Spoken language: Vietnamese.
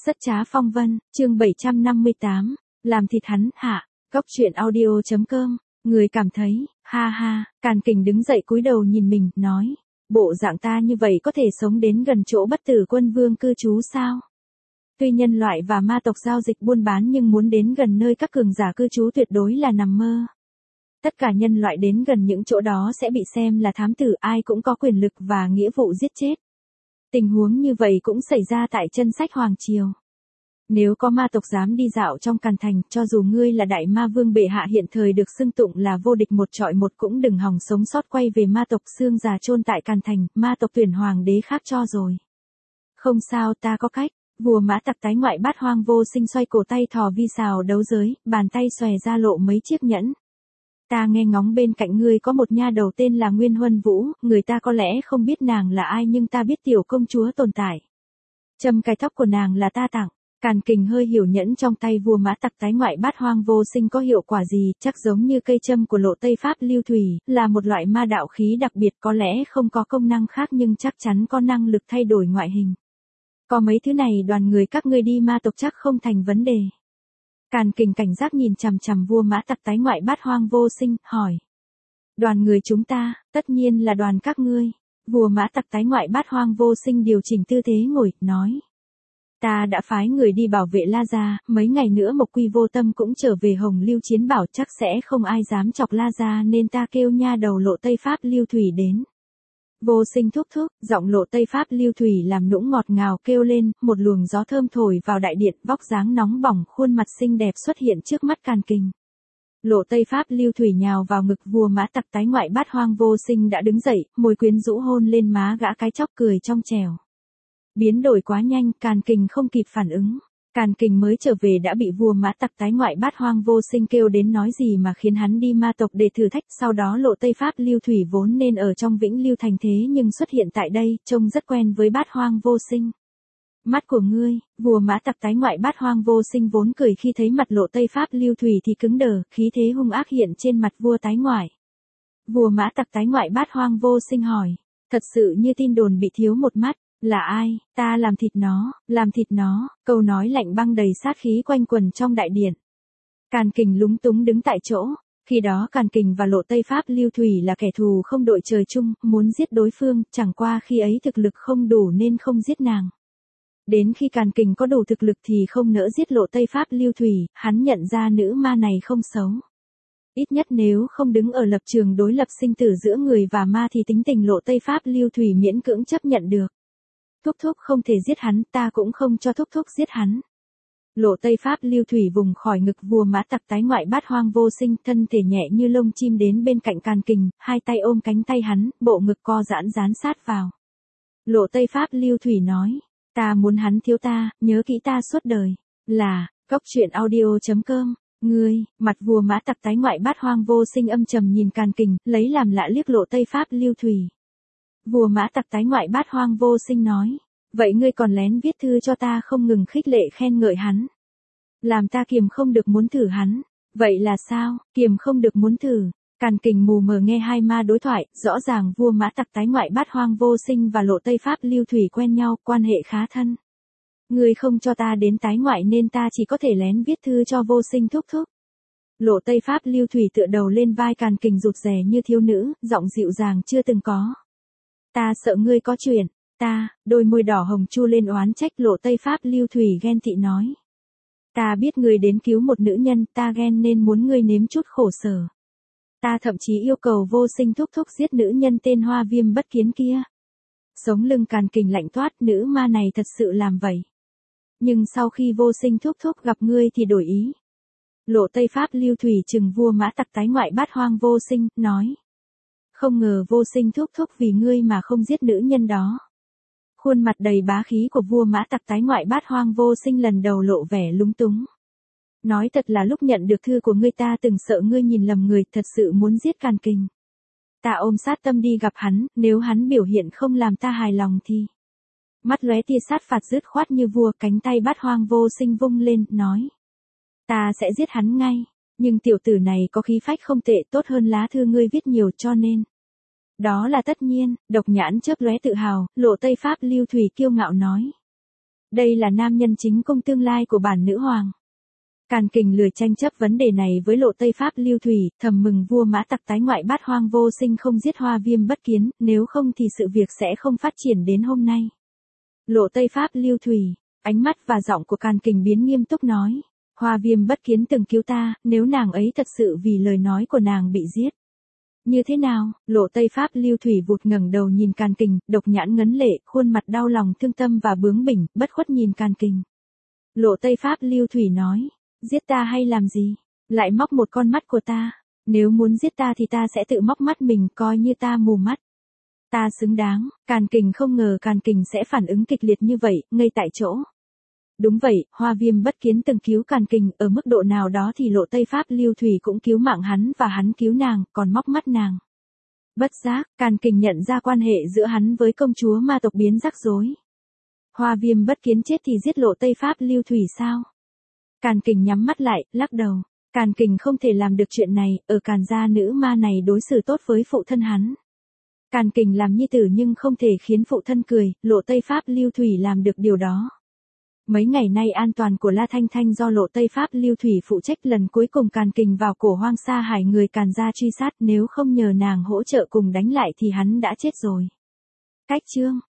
Rất trá phong vân, chương 758, làm thịt hắn, hạ, góc truyện audio.com, người cảm thấy, ha ha, Càn Kình đứng dậy cúi đầu nhìn mình, nói, bộ dạng ta như vậy có thể sống đến gần chỗ Bất Tử Quân Vương cư trú sao? Tuy nhân loại và ma tộc giao dịch buôn bán nhưng muốn đến gần nơi các cường giả cư trú tuyệt đối là nằm mơ. Tất cả nhân loại đến gần những chỗ đó sẽ bị xem là thám tử, ai cũng có quyền lực và nghĩa vụ giết chết. Tình huống như vậy cũng xảy ra tại chân sách Hoàng Triều. Nếu có ma tộc dám đi dạo trong Càn Thành, cho dù ngươi là đại ma vương bệ hạ hiện thời được xưng tụng là vô địch một trọi một cũng đừng hòng sống sót. Quay về ma tộc xương già chôn tại Càn Thành, ma tộc tuyển hoàng đế khác cho rồi. Không sao, ta có cách. Vua Mã Tặc tái ngoại Bát Hoang Vô Sinh xoay cổ tay thò vi sào đấu giới, bàn tay xòe ra lộ mấy chiếc nhẫn. Ta nghe ngóng bên cạnh ngươi có một nha đầu tên là Nguyên Huân Vũ, người ta có lẽ không biết nàng là ai nhưng ta biết tiểu công chúa tồn tại. Châm cài tóc của nàng là ta tặng. Càn Kình hơi hiểu nhẫn trong tay vua Mã Tặc tái ngoại Bát Hoang Vô Sinh có hiệu quả gì, chắc giống như cây châm của Lộ Tây Pháp Lưu Thủy, là một loại ma đạo khí đặc biệt, có lẽ không có công năng khác nhưng chắc chắn có năng lực thay đổi ngoại hình. Có mấy thứ này đoàn người các ngươi đi ma tộc chắc không thành vấn đề. Càn Kình cảnh giác nhìn chằm chằm vua Mã Tặc tái ngoại Bát Hoang Vô Sinh, hỏi. Đoàn người chúng ta, tất nhiên là đoàn các ngươi. Vua Mã Tặc tái ngoại Bát Hoang Vô Sinh điều chỉnh tư thế ngồi, nói. Ta đã phái người đi bảo vệ La Gia, mấy ngày nữa Mộc Quy Vô Tâm cũng trở về Hồng Lưu Chiến Bảo, chắc sẽ không ai dám chọc La Gia nên ta kêu nha đầu Lộ Tây Pháp Lưu Thủy đến. Vô Sinh thúc thúc, giọng Lộ Tây Pháp Lưu Thủy làm nũng ngọt ngào kêu lên, một luồng gió thơm thổi vào đại điện, vóc dáng nóng bỏng, khuôn mặt xinh đẹp xuất hiện trước mắt Càn Kình. Lộ Tây Pháp Lưu Thủy nhào vào ngực vua Mã Tặc tái ngoại Bát Hoang Vô Sinh đã đứng dậy, môi quyến rũ hôn lên má gã cái chóc cười trong trẻo. Biến đổi quá nhanh, Càn Kình không kịp phản ứng. Càn Kình mới trở về đã bị vua Mã Tặc tái ngoại Bát Hoang Vô Sinh kêu đến nói gì mà khiến hắn đi ma tộc để thử thách. Sau đó Lộ Tây Pháp Lưu Thủy vốn nên ở trong Vĩnh Lưu Thành thế nhưng xuất hiện tại đây, trông rất quen với Bát Hoang Vô Sinh. Mắt của ngươi, vua Mã Tặc tái ngoại Bát Hoang Vô Sinh vốn cười khi thấy mặt Lộ Tây Pháp Lưu Thủy thì cứng đờ, khí thế hung ác hiện trên mặt vua tái ngoại. Vua Mã Tặc tái ngoại Bát Hoang Vô Sinh hỏi, thật sự như tin đồn bị thiếu một mắt. Là ai? Ta làm thịt nó, câu nói lạnh băng đầy sát khí quanh quần trong đại điện. Càn Kình lúng túng đứng tại chỗ, khi đó Càn Kình và Lộ Tây Pháp Lưu Thủy là kẻ thù không đội trời chung, muốn giết đối phương, chẳng qua khi ấy thực lực không đủ nên không giết nàng. Đến khi Càn Kình có đủ thực lực thì không nỡ giết Lộ Tây Pháp Lưu Thủy, hắn nhận ra nữ ma này không xấu. Ít nhất nếu không đứng ở lập trường đối lập sinh tử giữa người và ma thì tính tình Lộ Tây Pháp Lưu Thủy miễn cưỡng chấp nhận được. Thúc thúc không thể giết hắn, ta cũng không cho thúc thúc giết hắn. Lộ Tây Pháp Lưu Thủy vùng khỏi ngực vua Mã Tặc tái ngoại Bát Hoang Vô Sinh, thân thể nhẹ như lông chim đến bên cạnh Càn Kình, hai tay ôm cánh tay hắn, bộ ngực co giãn dán sát vào. Lộ Tây Pháp Lưu Thủy nói, ta muốn hắn thiếu ta, nhớ kỹ ta suốt đời. Là, góc truyện audio.com, ngươi, mặt vua Mã Tặc tái ngoại Bát Hoang Vô Sinh âm trầm nhìn Càn Kình, lấy làm lạ liếc Lộ Tây Pháp Lưu Thủy. Vua Mã Tặc tái ngoại Bát Hoang Vô Sinh nói, vậy ngươi còn lén viết thư cho ta không ngừng khích lệ khen ngợi hắn. Làm ta kiềm không được muốn thử hắn. Vậy là sao, kiềm không được muốn thử. Càn Kình mù mờ nghe hai ma đối thoại, rõ ràng vua Mã Tặc tái ngoại Bát Hoang Vô Sinh và Lộ Tây Pháp Lưu Thủy quen nhau, quan hệ khá thân. Ngươi không cho ta đến tái ngoại nên ta chỉ có thể lén viết thư cho Vô Sinh thúc thúc. Lộ Tái Pháp Lưu Thủy tựa đầu lên vai Càn Kình rụt rè như thiếu nữ, giọng dịu dàng chưa từng có. Ta sợ ngươi có chuyện, đôi môi đỏ hồng chu lên oán trách. Lộ Tây Pháp Lưu Thủy ghen tị nói. Ta biết ngươi đến cứu một nữ nhân, ta ghen nên muốn ngươi nếm chút khổ sở. Ta thậm chí yêu cầu Vô Sinh thúc thúc giết nữ nhân tên Hoa Viêm Bất Kiến kia. Sống lưng Càn Kình lạnh toát, nữ ma này thật sự làm vậy. Nhưng sau khi Vô Sinh thúc thúc gặp ngươi thì đổi ý. Lộ Tây Pháp Lưu Thủy trừng vua Mã Tặc tái ngoại Bát Hoang Vô Sinh, nói. Không ngờ Vô Sinh thúc thúc vì ngươi mà không giết nữ nhân đó. Khuôn mặt đầy bá khí của vua Mã Tặc tái ngoại Bát Hoang Vô Sinh lần đầu lộ vẻ lúng túng. Nói thật là lúc nhận được thư của ngươi ta từng sợ ngươi nhìn lầm người, thật sự muốn giết Càn Kình. Ta ôm sát tâm đi gặp hắn, nếu hắn biểu hiện không làm ta hài lòng thì. Mắt lóe tia sát phạt dứt khoát như vua, cánh tay Bát Hoang Vô Sinh vung lên, nói. Ta sẽ giết hắn ngay, nhưng tiểu tử này có khí phách không tệ, tốt hơn lá thư ngươi viết nhiều cho nên. Đó là tất nhiên, độc nhãn chớp lóe tự hào, Lộ Tây Pháp Lưu Thủy kiêu ngạo nói. Đây là nam nhân chính cung tương lai của bản nữ hoàng. Càn Kình lười tranh chấp vấn đề này với Lộ Tây Pháp Lưu Thủy, thầm mừng vua Mã Tặc tái ngoại bát hoang vô sinh không giết Hoa Viêm bất kiến, nếu không thì sự việc sẽ không phát triển đến hôm nay. Lộ Tây Pháp Lưu Thủy, ánh mắt và giọng của Càn Kình biến nghiêm túc nói, Hoa Viêm bất kiến từng cứu ta, nếu nàng ấy thật sự vì lời nói của nàng bị giết. Như thế nào? Lộ Tây Pháp Lưu Thủy vụt ngẩng đầu nhìn Càn Kình, độc nhãn ngấn lệ, khuôn mặt đau lòng thương tâm và bướng bỉnh, bất khuất nhìn Càn Kình. Lộ Tây Pháp Lưu Thủy nói, giết ta hay làm gì? Lại móc một con mắt của ta. Nếu muốn giết ta thì ta sẽ tự móc mắt mình, coi như ta mù mắt. Ta xứng đáng. Càn Kình không ngờ Càn Kình sẽ phản ứng kịch liệt như vậy, ngây tại chỗ. Đúng vậy, Hoa Viêm bất kiến từng cứu Càn Kình, ở mức độ nào đó thì Lộ Tây Pháp Lưu Thủy cũng cứu mạng hắn và hắn cứu nàng, còn móc mắt nàng. Bất giác, Càn Kình nhận ra quan hệ giữa hắn với công chúa ma tộc biến rắc rối. Hoa Viêm bất kiến chết thì giết Lộ Tây Pháp Lưu Thủy sao? Càn Kình nhắm mắt lại, lắc đầu. Càn Kình không thể làm được chuyện này, ở Càn gia nữ ma này đối xử tốt với phụ thân hắn. Càn Kình làm nhi tử nhưng không thể khiến phụ thân cười, Lộ Tây Pháp Lưu Thủy làm được điều đó. Mấy ngày nay an toàn của La Thanh Thanh do Lộ Tây Pháp Lưu Thủy phụ trách, lần cuối cùng Càn Kình vào cổ hoang sa hải người Càn gia truy sát, nếu không nhờ nàng hỗ trợ cùng đánh lại thì hắn đã chết rồi. Cách chương